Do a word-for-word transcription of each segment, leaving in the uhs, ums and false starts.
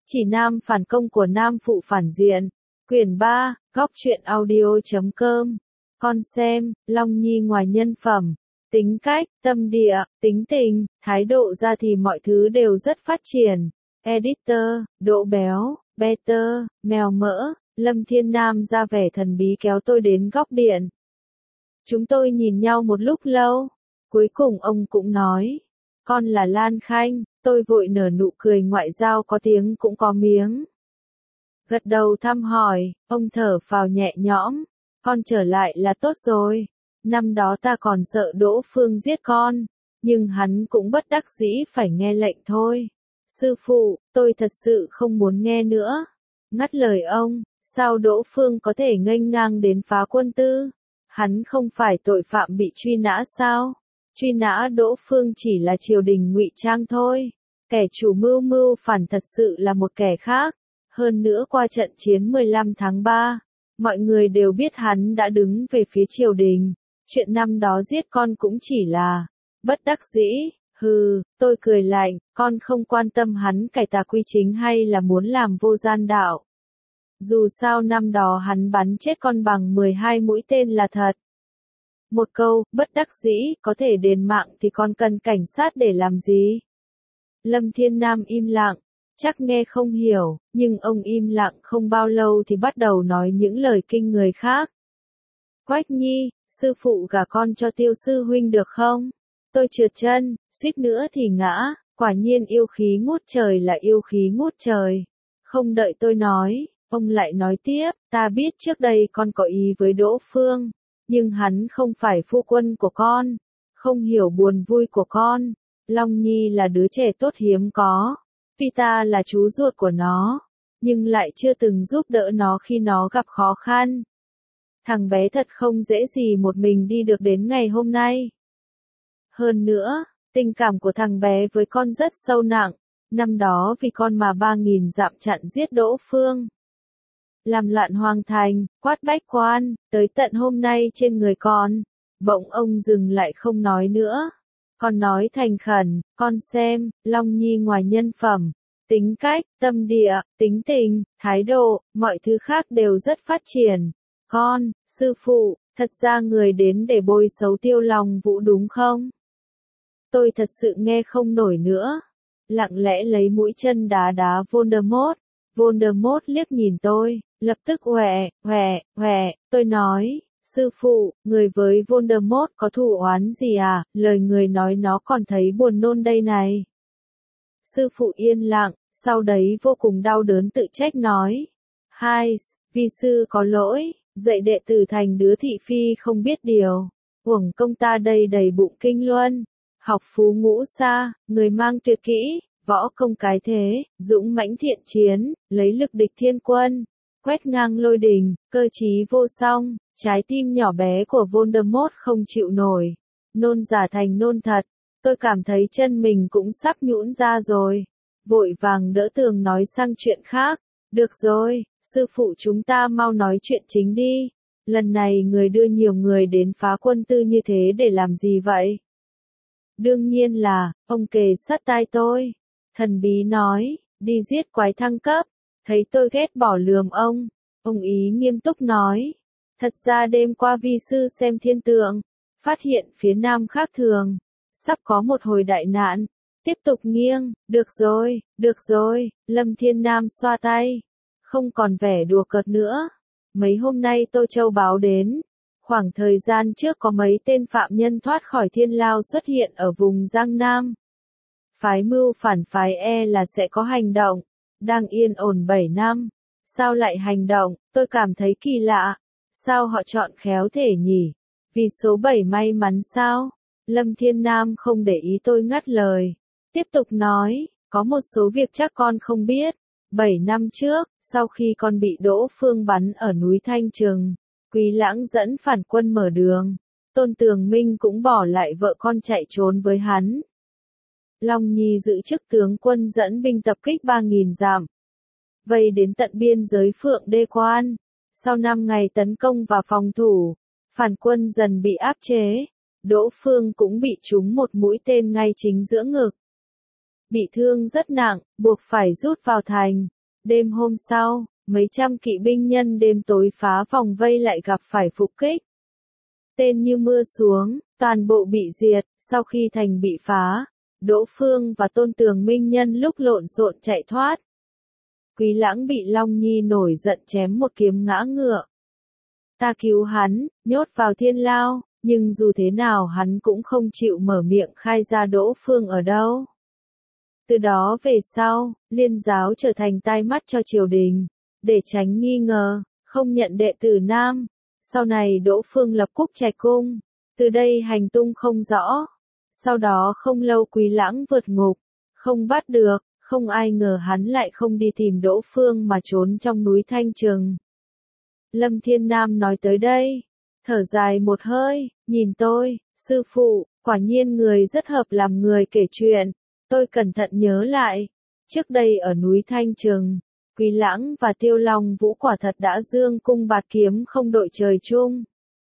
Chỉ nam phản công của nam phụ phản diện. Quyển ba, góc truyện audio chấm com. Con xem, Long Nhi ngoài nhân phẩm, tính cách, tâm địa, tính tình, thái độ ra thì mọi thứ đều rất phát triển. Editor, Đỗ Béo, Better, Mèo Mỡ, Lâm Thiên Nam ra vẻ thần bí kéo tôi đến góc điện. Chúng tôi nhìn nhau một lúc lâu. Cuối cùng ông cũng nói, con là Lan Khanh. Tôi vội nở nụ cười ngoại giao có tiếng cũng có miếng. Gật đầu thăm hỏi, ông thở phào nhẹ nhõm, con trở lại là tốt rồi. Năm đó ta còn sợ Đỗ Phương giết con, nhưng hắn cũng bất đắc dĩ phải nghe lệnh thôi. Sư phụ, tôi thật sự không muốn nghe nữa. Ngắt lời ông, sao Đỗ Phương có thể nghênh ngang đến phá quân tư? Hắn không phải tội phạm bị truy nã sao? Truy nã Đỗ Phương chỉ là triều đình ngụy trang thôi. Kẻ chủ mưu mưu phản thật sự là một kẻ khác. Hơn nữa qua trận chiến mười lăm tháng ba, mọi người đều biết hắn đã đứng về phía triều đình. Chuyện năm đó giết con cũng chỉ là bất đắc dĩ. Hừ, tôi cười lạnh, con không quan tâm hắn cải tà quy chính hay là muốn làm vô gian đạo. Dù sao năm đó hắn bắn chết con bằng mười hai mũi tên là thật. Một câu, bất đắc dĩ, có thể đền mạng thì con cần cảnh sát để làm gì? Lâm Thiên Nam im lặng, chắc nghe không hiểu, nhưng ông im lặng không bao lâu thì bắt đầu nói những lời kinh người khác. Quách Nhi, sư phụ gả con cho Tiêu sư huynh được không? Tôi trượt chân, suýt nữa thì ngã, quả nhiên yêu khí ngút trời là yêu khí ngút trời. Không đợi tôi nói, ông lại nói tiếp, ta biết trước đây con có ý với Đỗ Phương, nhưng hắn không phải phu quân của con, không hiểu buồn vui của con. Long Nhi là đứa trẻ tốt hiếm có, vì ta là chú ruột của nó, nhưng lại chưa từng giúp đỡ nó khi nó gặp khó khăn. Thằng bé thật không dễ gì một mình đi được đến ngày hôm nay. Hơn nữa, tình cảm của thằng bé với con rất sâu nặng, năm đó vì con mà ba nghìn dặm chặn giết Đỗ Phương. Làm loạn hoàng thành, quát bách quan, tới tận hôm nay trên người con. Bỗng ông dừng lại không nói nữa. Con nói thành khẩn, con xem, Long Nhi ngoài nhân phẩm, tính cách, tâm địa, tính tình, thái độ, mọi thứ khác đều rất phát triển. Con, sư phụ, thật ra người đến để bôi xấu Tiêu Long Vũ đúng không? Tôi thật sự nghe không nổi nữa. Lặng lẽ lấy mũi chân đá đá Voldemort. Voldemort liếc nhìn tôi, lập tức hòe, hòe, hòe, tôi nói, sư phụ, người với Voldemort có thù oán gì à, lời người nói nó còn thấy buồn nôn đây này. Sư phụ yên lặng, sau đấy vô cùng đau đớn tự trách nói, hai, vi sư có lỗi, dạy đệ tử thành đứa thị phi không biết điều, uổng công ta đây đầy bụng kinh luân, học phú ngũ xa, người mang tuyệt kỹ. Võ công cái thế, dũng mãnh thiện chiến, lấy lực địch thiên quân, quét ngang lôi đình, cơ trí vô song, trái tim nhỏ bé của Voldemort không chịu nổi, nôn giả thành nôn thật, tôi cảm thấy chân mình cũng sắp nhũn ra rồi, vội vàng đỡ tường nói sang chuyện khác, được rồi, sư phụ chúng ta mau nói chuyện chính đi, lần này người đưa nhiều người đến phá quân tư như thế để làm gì vậy? Đương nhiên là, ông kề sát tai tôi. Thần bí nói, đi giết quái thăng cấp, thấy tôi ghét bỏ lườm ông, ông ý nghiêm túc nói, thật ra đêm qua vi sư xem thiên tượng, phát hiện phía nam khác thường, sắp có một hồi đại nạn, tiếp tục nghiêng, được rồi, được rồi, Lâm Thiên Nam xoa tay, không còn vẻ đùa cợt nữa, mấy hôm nay Tô Châu báo đến, khoảng thời gian trước có mấy tên phạm nhân thoát khỏi thiên lao xuất hiện ở vùng Giang Nam. Phái mưu phản phái e là sẽ có hành động, đang yên ổn bảy năm, sao lại hành động, tôi cảm thấy kỳ lạ, sao họ chọn khéo thể nhỉ, vì số bảy may mắn sao, Lâm Thiên Nam không để ý tôi ngắt lời, tiếp tục nói, có một số việc chắc con không biết, bảy năm trước, sau khi con bị Đỗ Phương bắn ở núi Thanh Trừng, Quý Lãng dẫn phản quân mở đường, Tôn Tường Minh cũng bỏ lại vợ con chạy trốn với hắn. Long Nhi giữ chức tướng quân dẫn binh tập kích ba nghìn dặm, vây đến tận biên giới Phượng Đê Quan. Sau năm ngày tấn công và phòng thủ, phản quân dần bị áp chế. Đỗ Phương cũng bị trúng một mũi tên ngay chính giữa ngực. Bị thương rất nặng, buộc phải rút vào thành. Đêm hôm sau, mấy trăm kỵ binh nhân đêm tối phá vòng vây lại gặp phải phục kích. Tên như mưa xuống, toàn bộ bị diệt. Sau khi thành bị phá, Đỗ Phương và Tôn Tường Minh nhân lúc lộn xộn chạy thoát. Quý Lãng bị Long Nhi nổi giận chém một kiếm ngã ngựa. Ta cứu hắn, nhốt vào thiên lao, nhưng dù thế nào hắn cũng không chịu mở miệng khai ra Đỗ Phương ở đâu. Từ đó về sau, Liên giáo trở thành tai mắt cho triều đình, để tránh nghi ngờ, không nhận đệ tử nam. Sau này Đỗ Phương lập Cúc Trạch Cung, từ đây hành tung không rõ. Sau đó không lâu Quý Lãng vượt ngục, không bắt được, không ai ngờ hắn lại không đi tìm Đỗ Phương mà trốn trong núi Thanh Trừng. Lâm Thiên Nam nói tới đây, thở dài một hơi, nhìn tôi, sư phụ, quả nhiên người rất hợp làm người kể chuyện. Tôi cẩn thận nhớ lại, trước đây ở núi Thanh Trừng, Quý Lãng và Tiêu Long Vũ quả thật đã dương cung bạt kiếm không đội trời chung.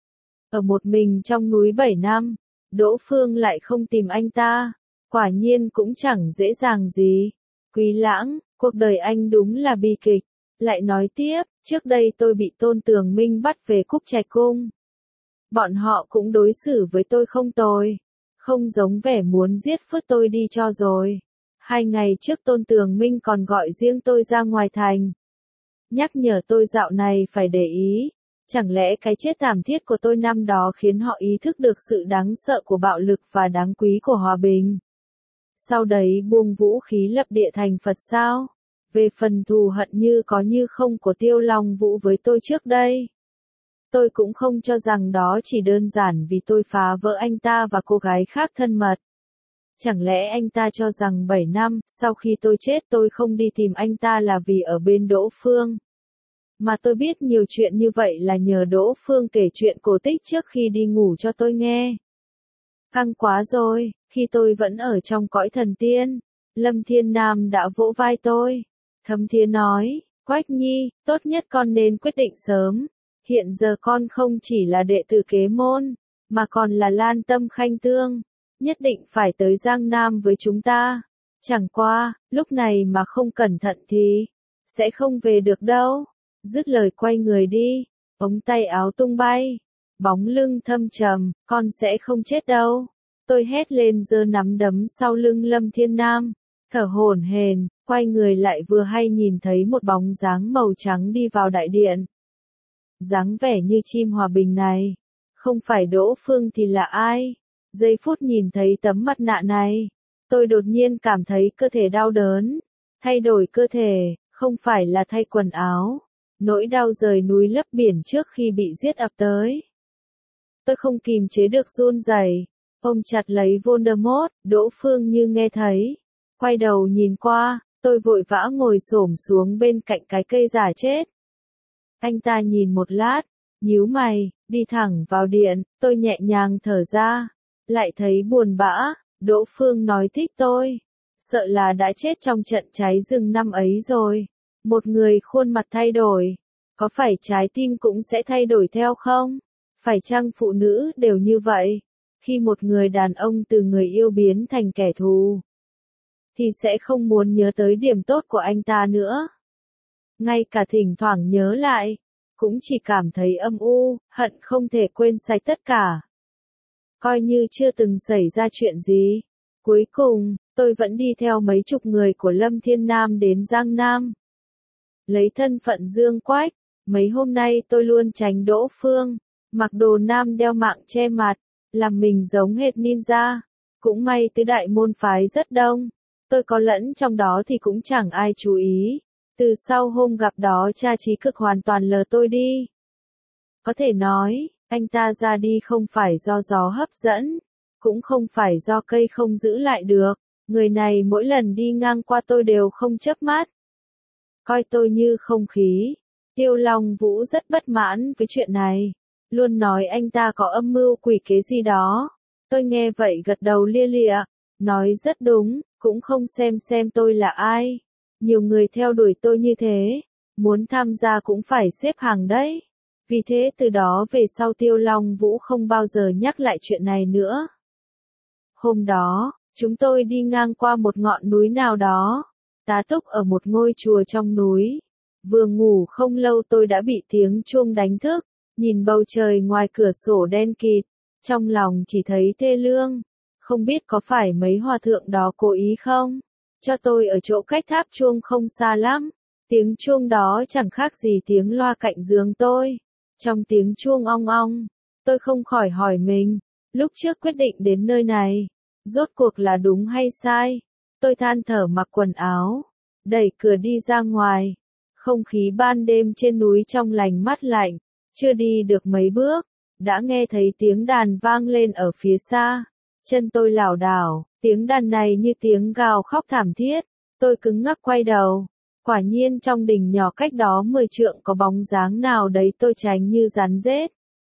Ở một mình trong núi bảy năm, Đỗ Phương lại không tìm anh ta, quả nhiên cũng chẳng dễ dàng gì. Quý Lãng, cuộc đời anh đúng là bi kịch. Lại nói tiếp, trước đây tôi bị Tôn Tường Minh bắt về Cúc Trạch Cung. Bọn họ cũng đối xử với tôi không tồi, không giống vẻ muốn giết phứt tôi đi cho rồi. Hai ngày trước Tôn Tường Minh còn gọi riêng tôi ra ngoài thành, nhắc nhở tôi dạo này phải để ý. Chẳng lẽ cái chết thảm thiết của tôi năm đó khiến họ ý thức được sự đáng sợ của bạo lực và đáng quý của hòa bình? Sau đấy buông vũ khí lập địa thành Phật sao? Về phần thù hận như có như không của Tiêu Long Vũ với tôi trước đây, tôi cũng không cho rằng đó chỉ đơn giản vì tôi phá vỡ anh ta và cô gái khác thân mật. Chẳng lẽ anh ta cho rằng bảy năm sau khi tôi chết tôi không đi tìm anh ta là vì ở bên Đỗ Phương? Mà tôi biết nhiều chuyện như vậy là nhờ Đỗ Phương kể chuyện cổ tích trước khi đi ngủ cho tôi nghe. Căng quá rồi, khi tôi vẫn ở trong cõi thần tiên, Lâm Thiên Nam đã vỗ vai tôi. Thấm Thía nói, Quách Nhi, tốt nhất con nên quyết định sớm. Hiện giờ con không chỉ là đệ tử kế môn, mà còn là Lan Tâm Khanh Tương. Nhất định phải tới Giang Nam với chúng ta. Chẳng qua, lúc này mà không cẩn thận thì sẽ không về được đâu. Dứt lời quay người đi, ống tay áo tung bay, bóng lưng thâm trầm, con sẽ không chết đâu. Tôi hét lên giơ nắm đấm sau lưng Lâm Thiên Nam, thở hổn hển, quay người lại vừa hay nhìn thấy một bóng dáng màu trắng đi vào đại điện. Dáng vẻ như chim hòa bình này, không phải Đỗ Phương thì là ai? Giây phút nhìn thấy tấm mặt nạ này, tôi đột nhiên cảm thấy cơ thể đau đớn. Thay đổi cơ thể, không phải là thay quần áo. Nỗi đau rời núi lấp biển trước khi bị giết ập tới. Tôi không kìm chế được run rẩy, ôm chặt lấy Voldemort. Đỗ Phương như nghe thấy, quay đầu nhìn qua, tôi vội vã ngồi xổm xuống bên cạnh cái cây giả chết. Anh ta nhìn một lát, nhíu mày, đi thẳng vào điện. Tôi nhẹ nhàng thở ra, lại thấy buồn bã. Đỗ Phương nói thích tôi, sợ là đã chết trong trận cháy rừng năm ấy rồi. Một người khuôn mặt thay đổi, có phải trái tim cũng sẽ thay đổi theo không? Phải chăng phụ nữ đều như vậy? Khi một người đàn ông từ người yêu biến thành kẻ thù, thì sẽ không muốn nhớ tới điểm tốt của anh ta nữa. Ngay cả thỉnh thoảng nhớ lại, cũng chỉ cảm thấy âm u, hận không thể quên sạch tất cả. Coi như chưa từng xảy ra chuyện gì. Cuối cùng, tôi vẫn đi theo mấy chục người của Lâm Thiên Nam đến Giang Nam. Lấy thân phận Dương Quách, mấy hôm nay tôi luôn tránh Đỗ Phương, mặc đồ nam đeo mạng che mặt, làm mình giống hệt ninja. Cũng may tứ đại môn phái rất đông, tôi có lẫn trong đó thì cũng chẳng ai chú ý. Từ sau hôm gặp đó cha trí cực hoàn toàn lờ tôi đi. Có thể nói, anh ta ra đi không phải do gió hấp dẫn, cũng không phải do cây không giữ lại được. Người này mỗi lần đi ngang qua tôi đều không chớp mắt, coi tôi như không khí. Tiêu Long Vũ rất bất mãn với chuyện này, luôn nói anh ta có âm mưu quỷ kế gì đó. Tôi nghe vậy gật đầu lia lịa, nói rất đúng, cũng không xem xem tôi là ai. Nhiều người theo đuổi tôi như thế, muốn tham gia cũng phải xếp hàng đấy. Vì thế từ đó về sau Tiêu Long Vũ không bao giờ nhắc lại chuyện này nữa. Hôm đó, chúng tôi đi ngang qua một ngọn núi nào đó. tá túc ở một ngôi chùa trong núi. Vừa ngủ không lâu tôi đã bị tiếng chuông đánh thức, nhìn bầu trời ngoài cửa sổ đen kịt, trong lòng chỉ thấy thê lương. Không biết có phải mấy hòa thượng đó cố ý không? Cho tôi ở chỗ cách tháp chuông không xa lắm. Tiếng chuông đó chẳng khác gì tiếng loa cạnh giường tôi. Trong tiếng chuông ong ong, tôi không khỏi hỏi mình, lúc trước quyết định đến nơi này, rốt cuộc là đúng hay sai? Tôi than thở mặc quần áo, đẩy cửa đi ra ngoài. Không khí ban đêm trên núi trong lành mát lạnh, chưa đi được mấy bước, đã nghe thấy tiếng đàn vang lên ở phía xa. Chân tôi lảo đảo, tiếng đàn này như tiếng gào khóc thảm thiết. Tôi cứng ngắc quay đầu. Quả nhiên trong đình nhỏ cách đó mười trượng có bóng dáng nào đấy tôi tránh như rắn rết.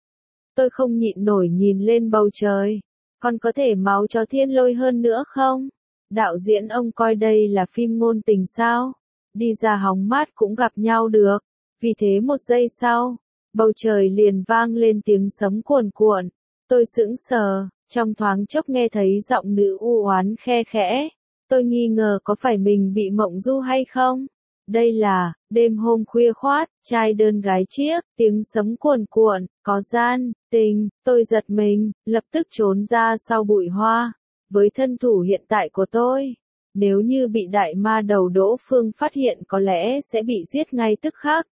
Tôi không nhịn nổi nhìn lên bầu trời. Còn có thể máu chó thiên lôi hơn nữa không? Đạo diễn ông coi đây là phim ngôn tình sao? Đi ra hóng mát cũng gặp nhau được. Vì thế một giây sau, bầu trời liền vang lên tiếng sấm cuồn cuộn. Tôi sững sờ, trong thoáng chốc nghe thấy giọng nữ u oán khe khẽ. Tôi nghi ngờ có phải mình bị mộng du hay không? Đây là, đêm hôm khuya khoát, trai đơn gái chiếc, tiếng sấm cuồn cuộn, có gian, tình, tôi giật mình, lập tức trốn ra sau bụi hoa. Với thân thủ hiện tại của tôi, nếu như bị đại ma đầu Đỗ Phương phát hiện có lẽ sẽ bị giết ngay tức khắc.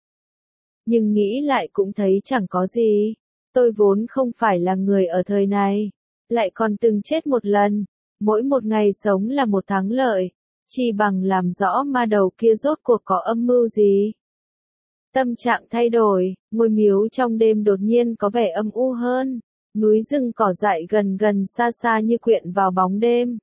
Nhưng nghĩ lại cũng thấy chẳng có gì. Tôi vốn không phải là người ở thời này, lại còn từng chết một lần. Mỗi một ngày sống là một thắng lợi. Chỉ bằng làm rõ ma đầu kia rốt cuộc có âm mưu gì. Tâm trạng thay đổi, ngôi miếu trong đêm đột nhiên có vẻ âm u hơn. Núi rừng cỏ dại gần gần xa xa như quyện vào bóng đêm.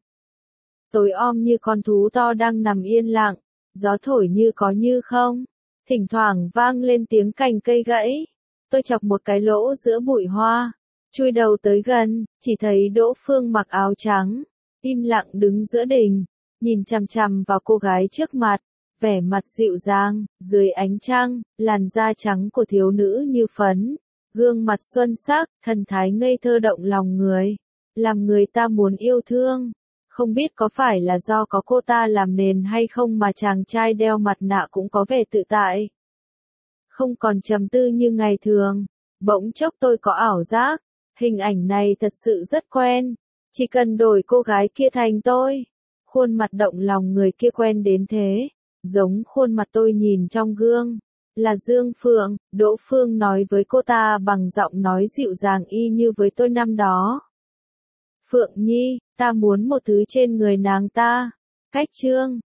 Tối om như con thú to đang nằm yên lặng, gió thổi như có như không. Thỉnh thoảng vang lên tiếng cành cây gãy. Tôi chọc một cái lỗ giữa bụi hoa, chui đầu tới gần, chỉ thấy Đỗ Phương mặc áo trắng, im lặng đứng giữa đình, nhìn chằm chằm vào cô gái trước mặt, vẻ mặt dịu dàng, dưới ánh trăng, làn da trắng của thiếu nữ như phấn, gương mặt xuân sắc, thần thái ngây thơ động lòng người, làm người ta muốn yêu thương. Không biết có phải là do có cô ta làm nền hay không mà chàng trai đeo mặt nạ cũng có vẻ tự tại. Không còn trầm tư như ngày thường, bỗng chốc tôi có ảo giác, hình ảnh này thật sự rất quen, chỉ cần đổi cô gái kia thành tôi. Khuôn mặt động lòng người kia quen đến thế, giống khuôn mặt tôi nhìn trong gương, là Dương Phượng. Đỗ Phương nói với cô ta bằng giọng nói dịu dàng y như với tôi năm đó. Phượng Nhi, ta muốn một thứ trên người nàng ta. Cách chương